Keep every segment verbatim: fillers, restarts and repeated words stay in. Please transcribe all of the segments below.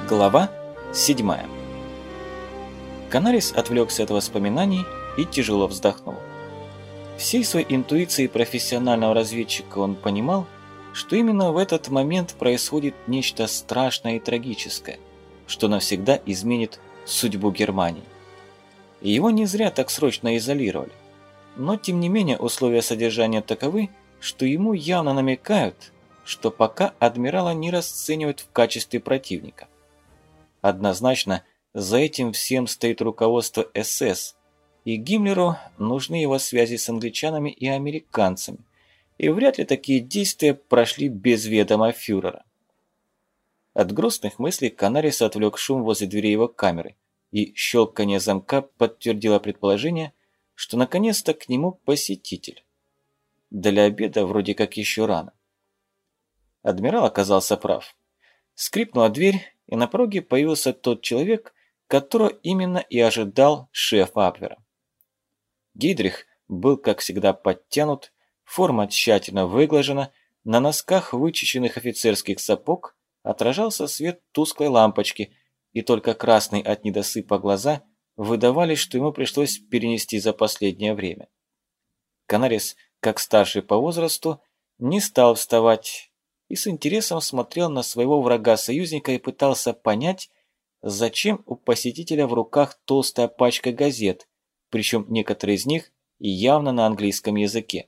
Глава седьмая. Канарис отвлекся от воспоминаний и тяжело вздохнул. Всей своей интуицией профессионального разведчика он понимал, что именно в этот момент происходит нечто страшное и трагическое, что навсегда изменит судьбу Германии. И его не зря так срочно изолировали. Но тем не менее условия содержания таковы, что ему явно намекают, что пока адмирала не расценивают в качестве противника. Однозначно, за этим всем стоит руководство эс эс, и Гиммлеру нужны его связи с англичанами и американцами, и вряд ли такие действия прошли без ведома фюрера. От грустных мыслей Канарис отвлек шум возле двери его камеры, и щелканье замка подтвердило предположение, что наконец-то к нему посетитель. Для обеда вроде как еще рано. Адмирал оказался прав. Скрипнула дверь, и на пороге появился тот человек, которого именно и ожидал шеф Абвера. Гейдрих был, как всегда, подтянут, форма тщательно выглажена, на носках вычищенных офицерских сапог отражался свет тусклой лампочки, и только красные от недосыпа глаза выдавали, что ему пришлось перенести за последнее время. Канарис, как старший по возрасту, не стал вставать и с интересом смотрел на своего врага-союзника и пытался понять, зачем у посетителя в руках толстая пачка газет, причем некоторые из них явно на английском языке.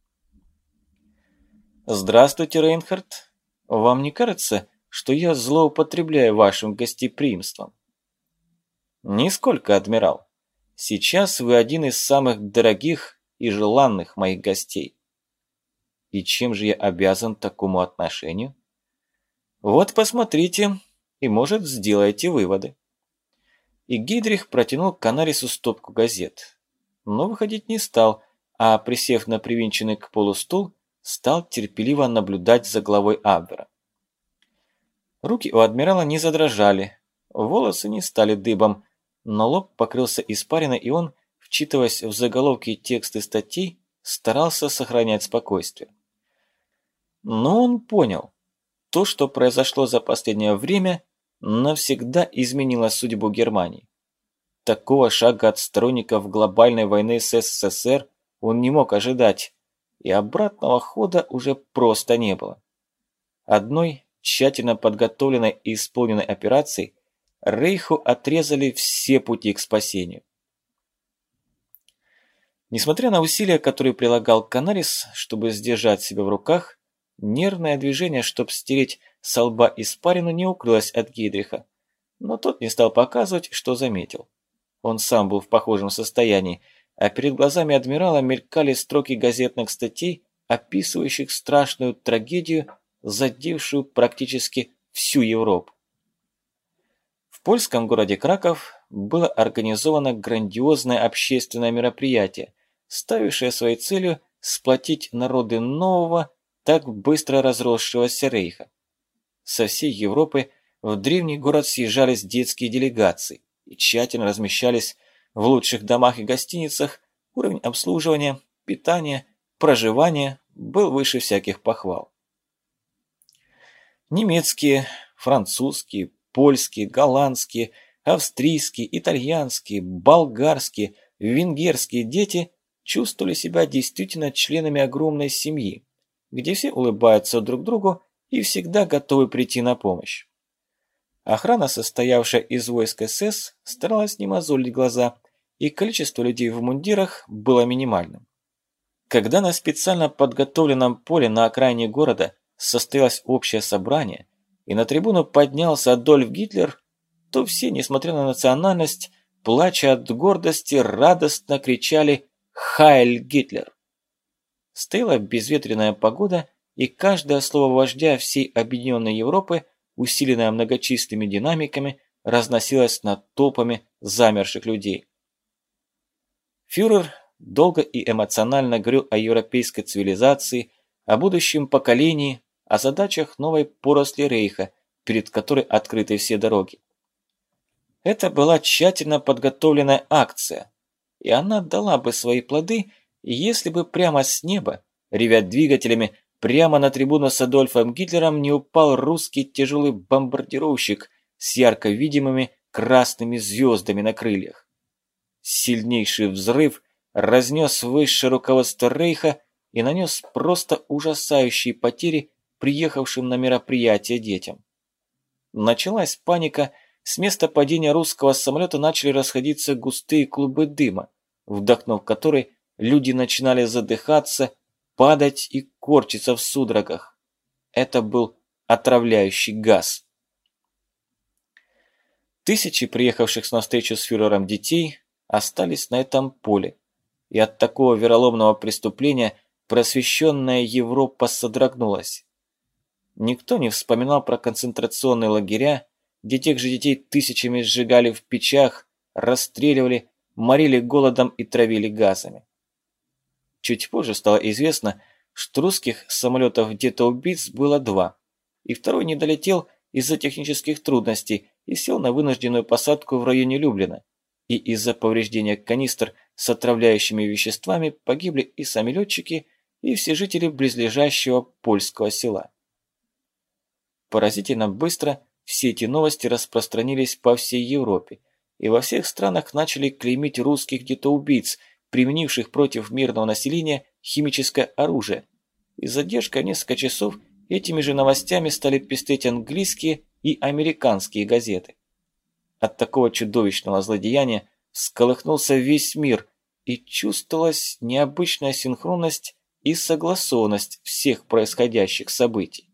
«Здравствуйте, Рейнхард. Вам не кажется, что я злоупотребляю вашим гостеприимством?» «Нисколько, адмирал. Сейчас вы один из самых дорогих и желанных моих гостей». «И чем же я обязан такому отношению?» «Вот посмотрите, и, может, сделаете выводы». И Гейдрих протянул Канарису стопку газет. Но выходить не стал, а, присев на привинченный к полу стул, стал терпеливо наблюдать за главой Абвера. Руки у адмирала не задрожали, волосы не стали дыбом, но лоб покрылся испариной, и он, вчитываясь в заголовки и тексты статей, старался сохранять спокойствие. Но он понял, то, что произошло за последнее время, навсегда изменило судьбу Германии. Такого шага от сторонников глобальной войны с эс эс эс эр он не мог ожидать, и обратного хода уже просто не было. Одной тщательно подготовленной и исполненной операцией Рейху отрезали все пути к спасению. Несмотря на усилия, которые прилагал Канарис, чтобы сдержать себя в руках, нервное движение, чтобы стереть со лба испарину, не укрылось от Гейдриха, но тот не стал показывать, что заметил. Он сам был в похожем состоянии, а перед глазами адмирала мелькали строки газетных статей, описывающих страшную трагедию, задевшую практически всю Европу. В польском городе Краков было организовано грандиозное общественное мероприятие, ставившее своей целью сплотить народы нового, так быстро разросшегося рейха. Со всей Европы в древний город съезжались детские делегации и тщательно размещались в лучших домах и гостиницах. Уровень обслуживания, питания, проживания был выше всяких похвал. Немецкие, французские, польские, голландские, австрийские, итальянские, болгарские, венгерские дети чувствовали себя действительно членами огромной семьи, где все улыбаются друг другу и всегда готовы прийти на помощь. Охрана, состоявшая из войск эс эс, старалась не мозолить глаза, и количество людей в мундирах было минимальным. Когда на специально подготовленном поле на окраине города состоялось общее собрание, и на трибуну поднялся Адольф Гитлер, то все, несмотря на национальность, плача от гордости, радостно кричали «Хайль Гитлер!». Стояла безветренная погода, и каждое слово вождя всей объединенной Европы, усиленное многочисленными динамиками, разносилось над толпами замерших людей. Фюрер долго и эмоционально говорил о европейской цивилизации, о будущем поколении, о задачах новой поросли рейха, перед которой открыты все дороги. Это была тщательно подготовленная акция, и она дала бы свои плоды, если бы прямо с неба, ревя двигателями, прямо на трибуну с Адольфом Гитлером не упал русский тяжелый бомбардировщик с ярко видимыми красными звездами на крыльях. Сильнейший взрыв разнес высшее руководство Рейха и нанес просто ужасающие потери приехавшим на мероприятие детям. Началась паника, с места падения русского самолета начали расходиться густые клубы дыма, вдохнув который люди начинали задыхаться, падать и корчиться в судорогах. Это был отравляющий газ. Тысячи приехавших на встречу с фюрером детей остались на этом поле, и от такого вероломного преступления просвещенная Европа содрогнулась. Никто не вспоминал про концентрационные лагеря, где тех же детей тысячами сжигали в печах, расстреливали, морили голодом и травили газами. Чуть позже стало известно, что русских самолетов где-то убийц было два, и второй не долетел из-за технических трудностей и сел на вынужденную посадку в районе Люблина, и из-за повреждения канистр с отравляющими веществами погибли и сами летчики, и все жители близлежащего польского села. Поразительно быстро все эти новости распространились по всей Европе, и во всех странах начали клеймить русских детоубийц, применивших против мирного населения химическое оружие. И задержкой несколько часов этими же новостями стали пестреть английские и американские газеты. От такого чудовищного злодеяния всколыхнулся весь мир, и чувствовалась необычная синхронность и согласованность всех происходящих событий.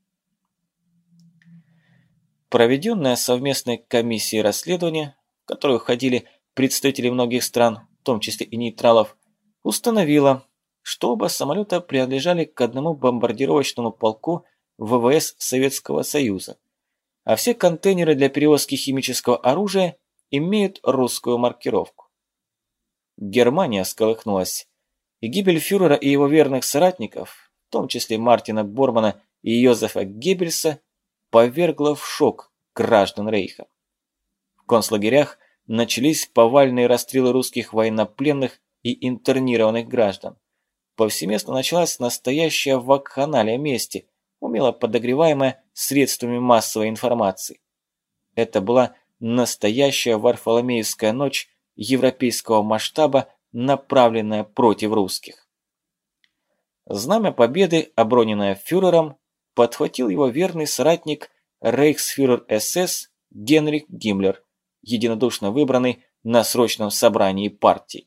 Проведенное совместной комиссией расследование, в которое входили представители многих стран, в том числе и нейтралов, установило, что оба самолета принадлежали к одному бомбардировочному полку ВВС Советского Союза, а все контейнеры для перевозки химического оружия имеют русскую маркировку. Германия всколыхнулась, и гибель фюрера и его верных соратников, в том числе Мартина Бормана и Йозефа Геббельса, повергла в шок граждан Рейха. В концлагерях начались повальные расстрелы русских военнопленных и интернированных граждан. Повсеместно началась настоящая вакханалия мести, умело подогреваемая средствами массовой информации. Это была настоящая Варфоломеевская ночь европейского масштаба, направленная против русских. Знамя победы, оброненное фюрером, подхватил его верный соратник рейхсфюрер СС Генрих Гиммлер, единодушно выбранный на срочном собрании партии.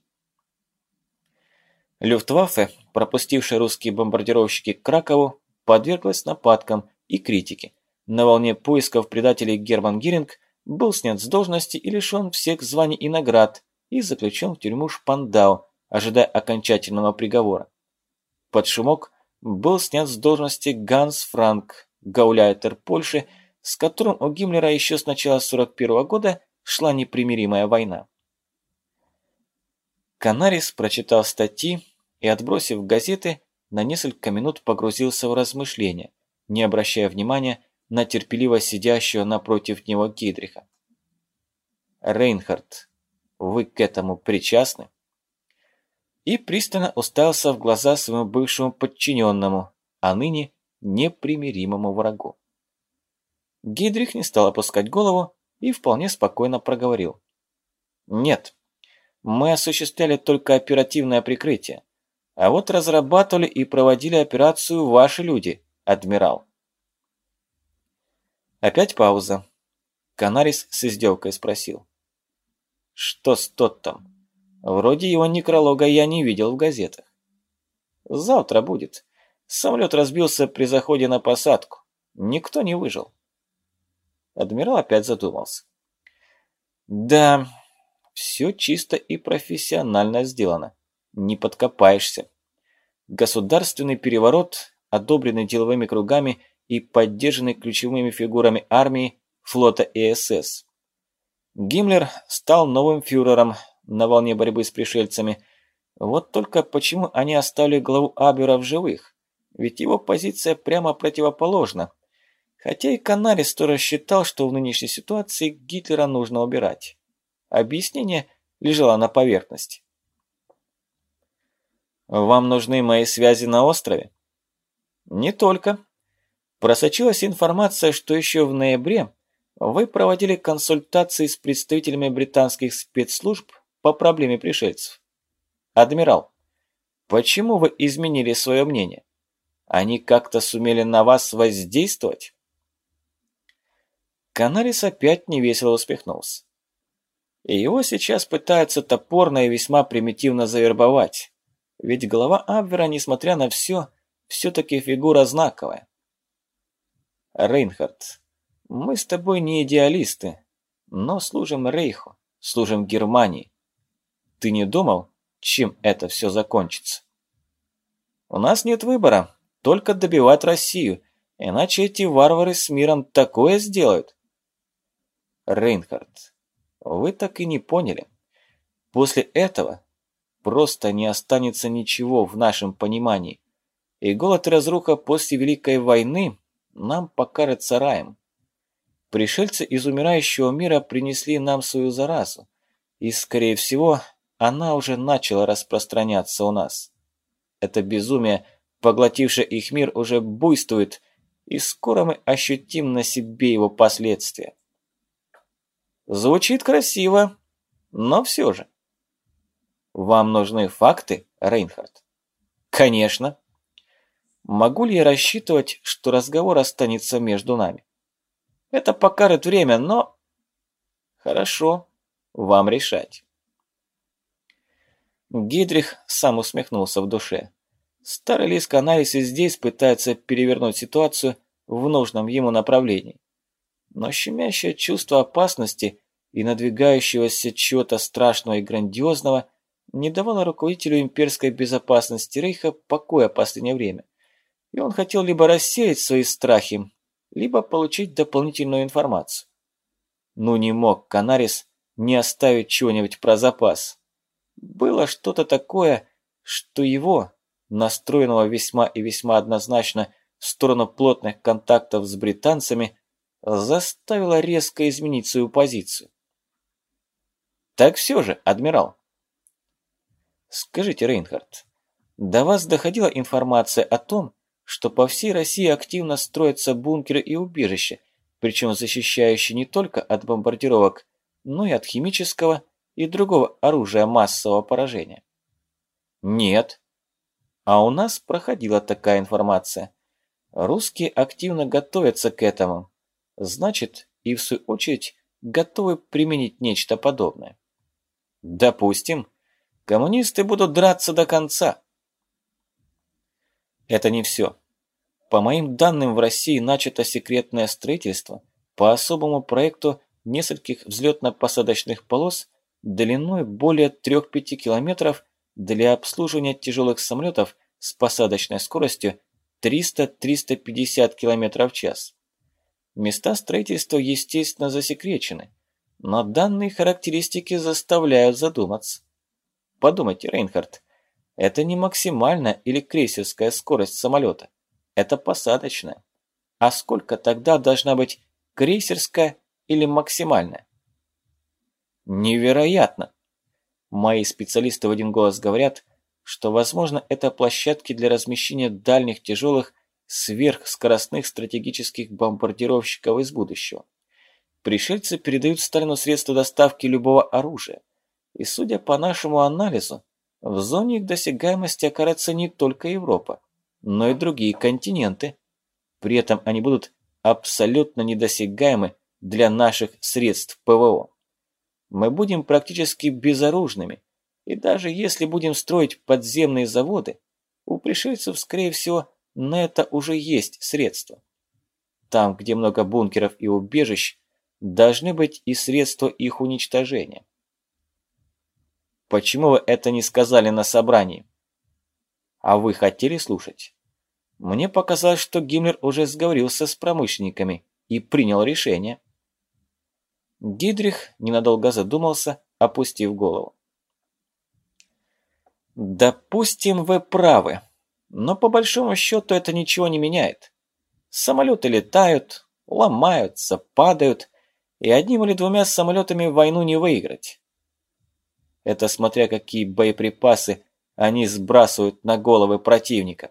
Люфтваффе, пропустившая русские бомбардировщики к Кракову, подверглась нападкам и критике. На волне поисков предателей Герман Геринг был снят с должности и лишен всех званий и наград и заключен в тюрьму Шпандау, ожидая окончательного приговора. Под шумок был снят с должности Ганс Франк, гауляйтер Польши, с которым у Гиммлера еще с начала сорок первого года шла непримиримая война. Канарис прочитал статьи и, отбросив газеты, на несколько минут погрузился в размышления, не обращая внимания на терпеливо сидящего напротив него Гейдриха. «Рейнхард, вы к этому причастны?» И пристально уставился в глаза своему бывшему подчиненному, а ныне непримиримому врагу. Гейдрих не стал опускать голову и вполне спокойно проговорил. «Нет, мы осуществляли только оперативное прикрытие, а вот разрабатывали и проводили операцию ваши люди, адмирал». Опять пауза. Канарис с издевкой спросил. «Что с Тоттом? Вроде его некролога я не видел в газетах». «Завтра будет. Самолет разбился при заходе на посадку. Никто не выжил». Адмирал опять задумался. «Да, все чисто и профессионально сделано. Не подкопаешься. Государственный переворот, одобренный деловыми кругами и поддержанный ключевыми фигурами армии, флота и СС. Гиммлер стал новым фюрером на волне борьбы с пришельцами. Вот только почему они оставили главу Абвера в живых? Ведь его позиция прямо противоположна. Хотя и Канарис тоже считал, что в нынешней ситуации Гитлера нужно убирать. Объяснение лежало на поверхности. «Вам нужны мои связи на острове?» «Не только. Просочилась информация, что еще в ноябре Вы проводили консультации с представителями британских спецслужб по проблеме пришельцев. Адмирал, почему вы изменили свое мнение? Они как-то сумели на вас воздействовать? Канарис опять невесело усмехнулся. И его сейчас пытаются топорно и весьма примитивно завербовать. Ведь глава Абвера, несмотря на все, все-таки фигура знаковая. Рейнхард, мы с тобой не идеалисты, но служим Рейху, служим Германии. Ты не думал, чем это все закончится? У нас нет выбора, только добивать Россию, иначе эти варвары с миром такое сделают. Рейнхард, вы так и не поняли. После этого просто не останется ничего в нашем понимании, и голод и разруха после Великой войны нам покажется раем. Пришельцы из умирающего мира принесли нам свою заразу, и, скорее всего, она уже начала распространяться у нас. Это безумие, поглотившее их мир, уже буйствует, и скоро мы ощутим на себе его последствия. Звучит красиво, но все же. Вам нужны факты, Рейнхард? Конечно. Могу ли я рассчитывать, что разговор останется между нами? Это покажет время, но... Хорошо, вам решать. Гидрих сам усмехнулся в душе. Старый лис Канарис и здесь пытается перевернуть ситуацию в нужном ему направлении. Но щемящее чувство опасности и надвигающегося чего-то страшного и грандиозного не давало руководителю имперской безопасности Рейха покоя в последнее время. И он хотел либо рассеять свои страхи, либо получить дополнительную информацию. Ну не мог Канарис не оставить чего-нибудь про запас. Было что-то такое, что его, настроенного весьма и весьма однозначно в сторону плотных контактов с британцами, заставило резко изменить свою позицию. Так все же, адмирал. Скажите, Рейнхард, до вас доходила информация о том, что по всей России активно строятся бункеры и убежища, причем защищающие не только от бомбардировок, но и от химического и другого оружия массового поражения? Нет. А у нас проходила такая информация. Русские активно готовятся к этому. Значит, и в свою очередь готовы применить нечто подобное. Допустим, коммунисты будут драться до конца. Это не все. По моим данным, в России начато секретное строительство по особому проекту нескольких взлетно-посадочных полос длиной более трёх-пяти километров для обслуживания тяжелых самолетов с посадочной скоростью триста — триста пятьдесят километров в час. Места строительства, естественно, засекречены, но данные характеристики заставляют задуматься. Подумайте, Рейнхард, это не максимальная или крейсерская скорость самолета, это посадочная. А сколько тогда должна быть крейсерская или максимальная? Невероятно! Мои специалисты в один голос говорят, что, возможно, это площадки для размещения дальних тяжелых сверхскоростных стратегических бомбардировщиков из будущего. Пришельцы передают Сталину средства доставки любого оружия. И, судя по нашему анализу, в зоне их досягаемости окажется не только Европа, но и другие континенты. При этом они будут абсолютно недосягаемы для наших средств ПВО. Мы будем практически безоружными, и даже если будем строить подземные заводы, у пришельцев, скорее всего, на это уже есть средства. Там, где много бункеров и убежищ, должны быть и средства их уничтожения. Почему вы это не сказали на собрании? А вы хотели слушать? Мне показалось, что Гиммлер уже сговорился с промышленниками и принял решение. Дидрих ненадолго задумался, опустив голову. Допустим, вы правы, но по большому счету это ничего не меняет. Самолеты летают, ломаются, падают, и одним или двумя самолетами войну не выиграть. Это смотря какие боеприпасы они сбрасывают на головы противника.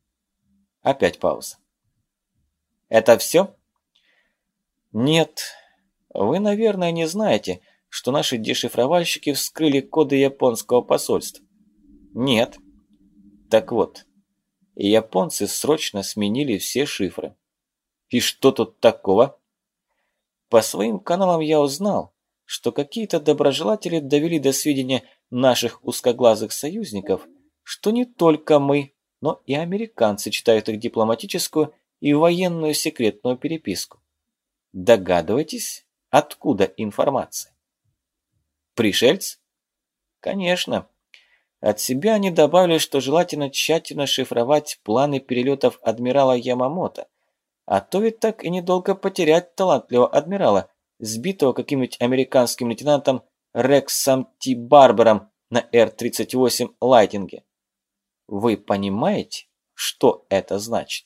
Опять пауза. Это все? Нет, Вы, наверное, не знаете, что наши дешифровальщики вскрыли коды японского посольства. Нет. Так вот, японцы срочно сменили все шифры. И что тут такого? По своим каналам я узнал, что какие-то доброжелатели довели до сведения наших узкоглазых союзников, что не только мы, но и американцы читают их дипломатическую и военную секретную переписку. Догадываетесь, откуда информация? Пришельцы? Конечно. От себя они добавили, что желательно тщательно шифровать планы перелетов адмирала Ямамото, а то ведь так и недолго потерять талантливого адмирала, сбитого каким-нибудь американским лейтенантом Рексом Ти Барбером на Р тридцать восемь Лайтинге. Вы понимаете, что это значит?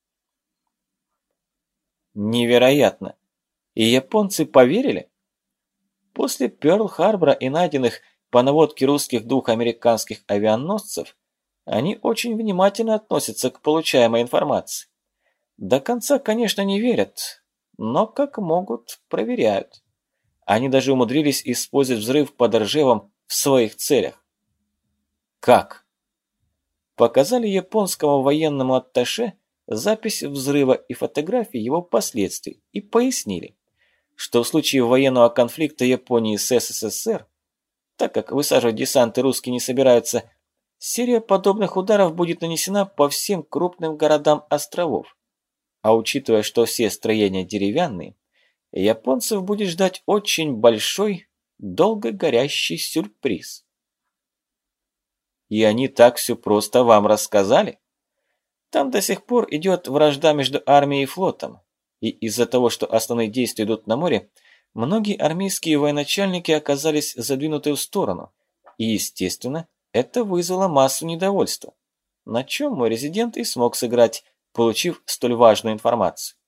Невероятно. И японцы поверили? После Пёрл-Харбора и найденных по наводке русских двух американских авианосцев, они очень внимательно относятся к получаемой информации. До конца, конечно, не верят, но как могут, проверяют. Они даже умудрились использовать взрыв под Ржевом в своих целях. Как? Показали японскому военному атташе запись взрыва и фотографии его последствий и пояснили, что в случае военного конфликта Японии с СССР, так как высаживать десанты русские не собираются, серия подобных ударов будет нанесена по всем крупным городам островов. А учитывая, что все строения деревянные, японцев будет ждать очень большой, долго горящий сюрприз. И они так все просто вам рассказали? Там до сих пор идет вражда между армией и флотом, и из-за того, что основные действия идут на море, многие армейские военачальники оказались задвинуты в сторону, и, естественно, это вызвало массу недовольства, на чем мой резидент и смог сыграть, получив столь важную информацию.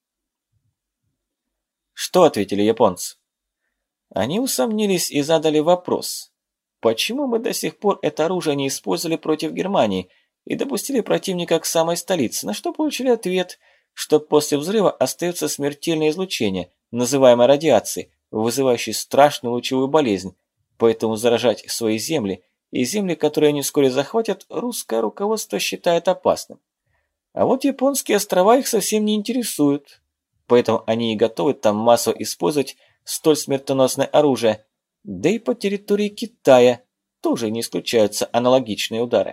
Что ответили японцы? Они усомнились и задали вопрос, почему мы до сих пор это оружие не использовали против Германии и допустили противника к самой столице, на что получили ответ, что после взрыва остается смертельное излучение, называемое радиацией, вызывающей страшную лучевую болезнь, поэтому заражать свои земли и земли, которые они вскоре захватят, русское руководство считает опасным. А вот японские острова их совсем не интересуют, поэтому они и готовы там массово использовать столь смертоносное оружие, да и по территории Китая тоже не исключаются аналогичные удары.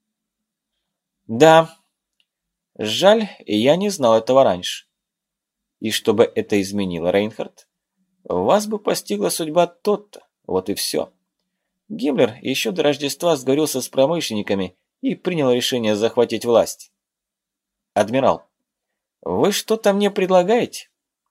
Да, жаль, я не знал этого раньше. И чтобы это изменило, Рейнхард, вас бы постигла судьба тот-то, вот и все. Гиммлер еще до Рождества сговорился с промышленниками и принял решение захватить власть. Адмирал, вы что-то мне предлагаете?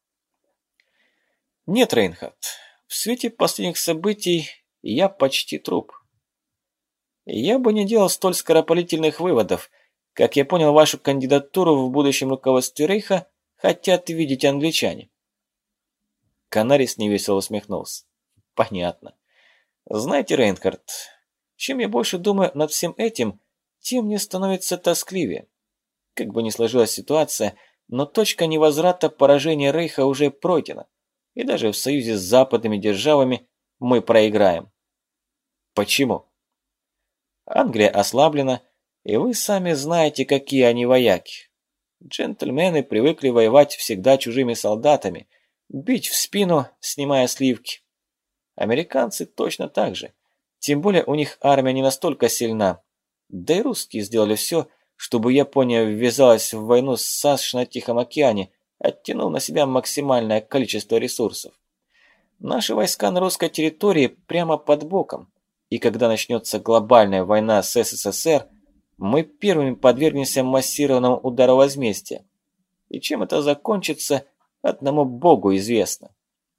Нет, Рейнхард, в свете последних событий я почти труп. Я бы не делал столь скоропалительных выводов. Как я понял, вашу кандидатуру в будущем руководстве Рейха хотят видеть англичане. Канарис невесело усмехнулся. Понятно. Знаете, Рейнхард, чем я больше думаю над всем этим, тем мне становится тоскливее. Как бы ни сложилась ситуация, но точка невозврата поражения Рейха уже пройдена. И даже в союзе с западными державами мы проиграем. Почему? Англия ослаблена, и вы сами знаете, какие они вояки. Джентльмены привыкли воевать всегда чужими солдатами, бить в спину, снимая сливки. Американцы точно так же. Тем более у них армия не настолько сильна. Да и русские сделали все, чтобы Япония ввязалась в войну с САСШ на Тихом океане, оттянув на себя максимальное количество ресурсов. Наши войска на русской территории прямо под боком, и когда начнется глобальная война с СССР, мы первыми подвергнемся массированному удару возмездия. И чем это закончится, одному Богу известно.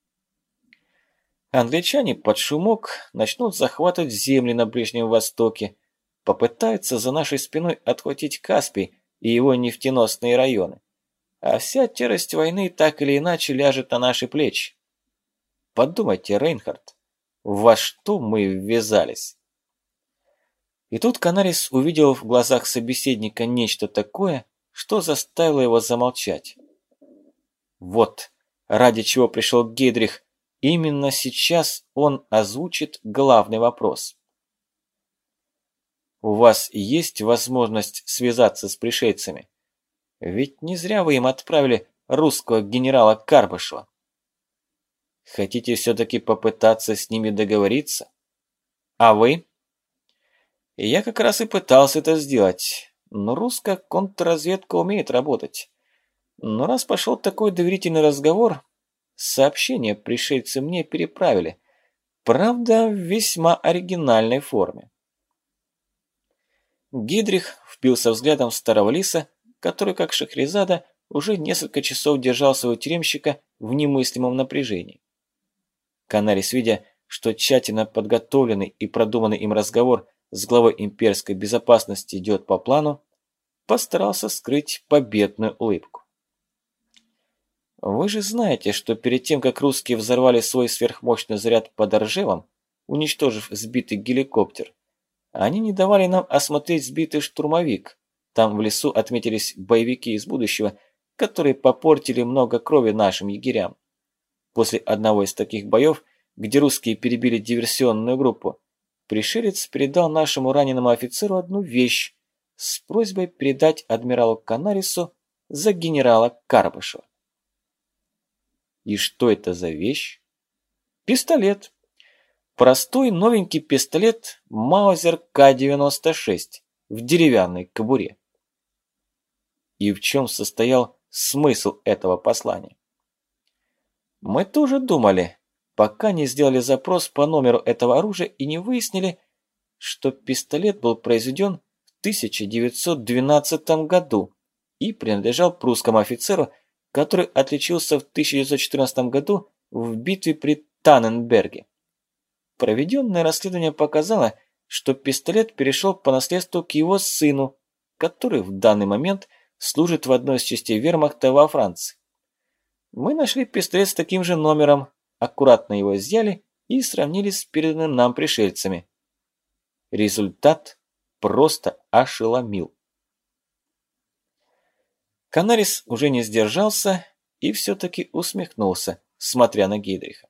Англичане под шумок начнут захватывать земли на Ближнем Востоке, попытаются за нашей спиной отхватить Каспий и его нефтеносные районы. А вся тяжесть войны так или иначе ляжет на наши плечи. Подумайте, Рейнхард, во что мы ввязались? И тут Канарис увидел в глазах собеседника нечто такое, что заставило его замолчать. Вот ради чего пришел Гейдрих, именно сейчас он озвучит главный вопрос. У вас есть возможность связаться с пришельцами? Ведь не зря вы им отправили русского генерала Карбышева. Хотите все-таки попытаться с ними договориться? А вы? Я как раз и пытался это сделать, но русская контрразведка умеет работать. Но раз пошел такой доверительный разговор, сообщение пришельцы мне переправили. Правда, в весьма оригинальной форме. Гидрих впился взглядом в старого лиса, который, как Шахрезада, уже несколько часов держал своего тюремщика в немыслимом напряжении. Канарис, видя, что тщательно подготовленный и продуманный им разговор с главой имперской безопасности идет по плану, постарался скрыть победную улыбку. Вы же знаете, что перед тем, как русские взорвали свой сверхмощный заряд под Ржевом, уничтожив сбитый геликоптер, они не давали нам осмотреть сбитый штурмовик. Там в лесу отметились боевики из будущего, которые попортили много крови нашим егерям. После одного из таких боев, где русские перебили диверсионную группу, пришелец передал нашему раненому офицеру одну вещь с просьбой передать адмиралу Канарису за генерала Карбышева. И что это за вещь? Пистолет. Простой новенький пистолет Маузер К девяносто шесть в деревянной кобуре. И в чем состоял смысл этого послания? Мы тоже думали, пока не сделали запрос по номеру этого оружия и не выяснили, что пистолет был произведен в тысяча девятьсот двенадцатом году и принадлежал прусскому офицеру, который отличился в тысяча девятьсот четырнадцатом году в битве при Танненберге. Проведенное расследование показало, что пистолет перешел по наследству к его сыну, который в данный момент служит в одной из частей вермахта во Франции. Мы нашли пистолет с таким же номером, аккуратно его изъяли и сравнили с переданным нам пришельцами. Результат просто ошеломил. Канарис уже не сдержался и все-таки усмехнулся, смотря на Гейдриха.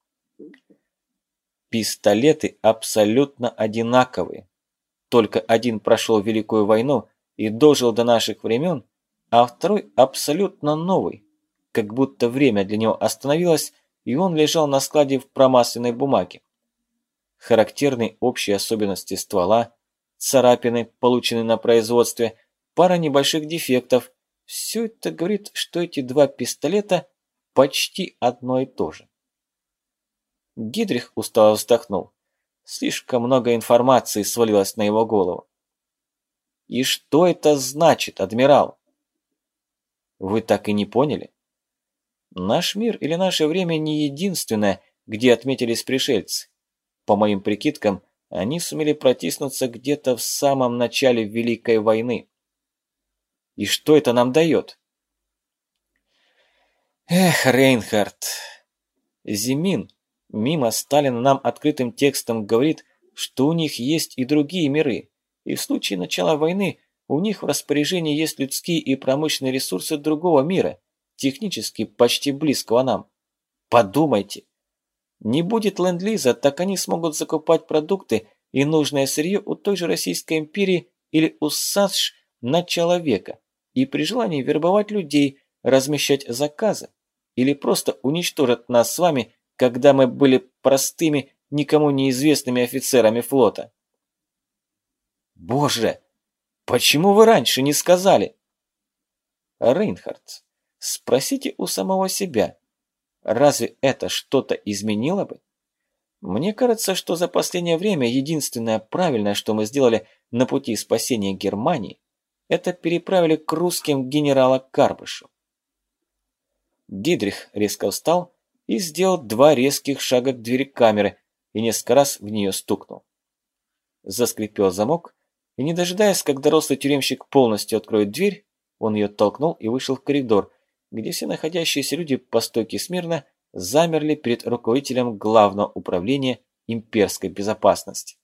Пистолеты абсолютно одинаковые. Только один прошел Великую войну и дожил до наших времен, а второй абсолютно новый, как будто время для него остановилось, и он лежал на складе в промасленной бумаге. Характерные общие особенности ствола, царапины, полученные на производстве, пара небольших дефектов – все это говорит, что эти два пистолета почти одно и то же. Гидрих устало вздохнул. Слишком много информации свалилось на его голову. И что это значит, адмирал? Вы так и не поняли? Наш мир или наше время не единственное, где отметились пришельцы. По моим прикидкам, они сумели протиснуться где-то в самом начале Великой войны. И что это нам дает? Эх, Рейнхард, Зимин мимо Сталина нам открытым текстом говорит, что у них есть и другие миры, и в случае начала войны у них в распоряжении есть людские и промышленные ресурсы другого мира, технически почти близкого нам. Подумайте. Не будет ленд-лиза, так они смогут закупать продукты и нужное сырье у той же Российской империи или у САСШ начала века и при желании вербовать людей, размещать заказы или просто уничтожат нас с вами, когда мы были простыми, никому неизвестными офицерами флота. Боже, почему вы раньше не сказали? Рейнхард, спросите у самого себя, разве это что-то изменило бы? Мне кажется, что за последнее время единственное правильное, что мы сделали на пути спасения Германии, это переправили к русским генерала Карбышева. Гидрих резко встал и сделал два резких шага к двери камеры и несколько раз в нее стукнул. Заскрипел замок, и не дожидаясь, когда рослый тюремщик полностью откроет дверь, он ее толкнул и вышел в коридор, где все находящиеся люди по стойке смирно замерли перед руководителем Главного управления имперской безопасности.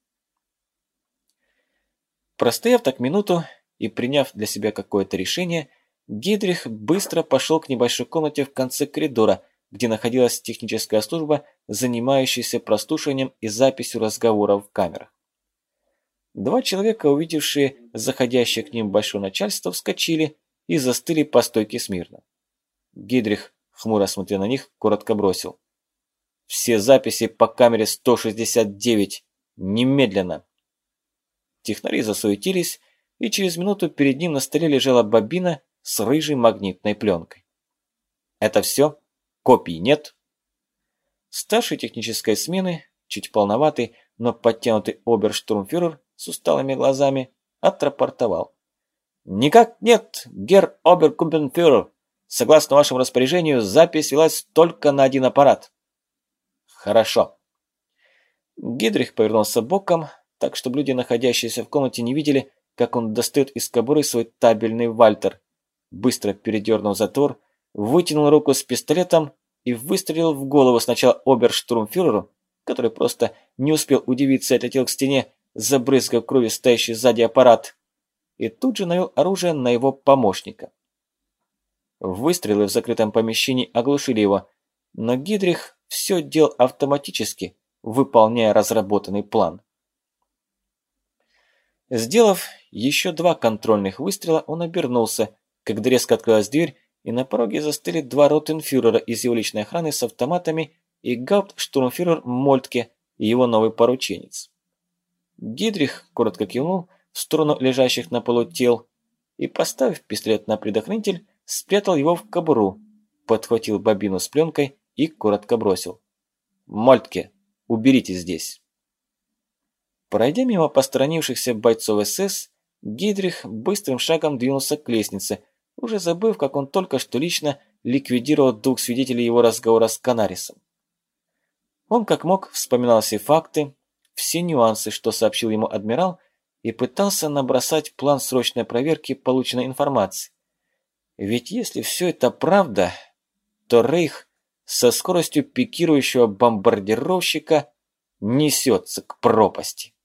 Простояв так минуту и приняв для себя какое-то решение, Гидрих быстро пошел к небольшой комнате в конце коридора, где находилась техническая служба, занимающаяся прослушиванием и записью разговоров в камерах. Два человека, увидевшие заходящее к ним большое начальство, вскочили и застыли по стойке смирно. Гидрих, хмуро смотря на них, коротко бросил: «Все записи по камере сто шестьдесят девять! Немедленно!» Технари засуетились, и через минуту перед ним на столе лежала бобина с рыжей магнитной пленкой. «Это все? Копий нет?» Старший технической смены, чуть полноватый, но подтянутый оберштурмфюрер с усталыми глазами, отрапортовал: «Никак нет, герр оберкомпенфюрер. Согласно вашему распоряжению, запись велась только на один аппарат». «Хорошо». Гидрих повернулся боком, так, чтобы люди, находящиеся в комнате, не видели, как он достает из кобуры свой табельный вальтер, быстро передернул затвор, вытянул руку с пистолетом и выстрелил в голову сначала оберштурмфюреру, который просто не успел удивиться и отлетел к стене, забрызгав кровью стоящий сзади аппарат, и тут же навел оружие на его помощника. Выстрелы в закрытом помещении оглушили его, но Гидрих все делал автоматически, выполняя разработанный план. Сделав еще два контрольных выстрела, он обернулся, когда резко открылась дверь, и на пороге застыли два ротенфюрера из его личной охраны с автоматами и гауптштурмфюрер Мольтке и его новый порученец. Гидрих коротко кивнул в сторону лежащих на полу тел и, поставив пистолет на предохранитель, спрятал его в кобуру, подхватил бобину с пленкой и коротко бросил: «Мольтке, уберите здесь». Пройдя мимо посторонившихся бойцов СС, Гидрих быстрым шагом двинулся к лестнице, уже забыв, как он только что лично ликвидировал двух свидетелей его разговора с Канарисом. Он как мог вспоминал все факты, все нюансы, что сообщил ему адмирал, и пытался набросать план срочной проверки полученной информации. Ведь если все это правда, то Рейх со скоростью пикирующего бомбардировщика несется к пропасти.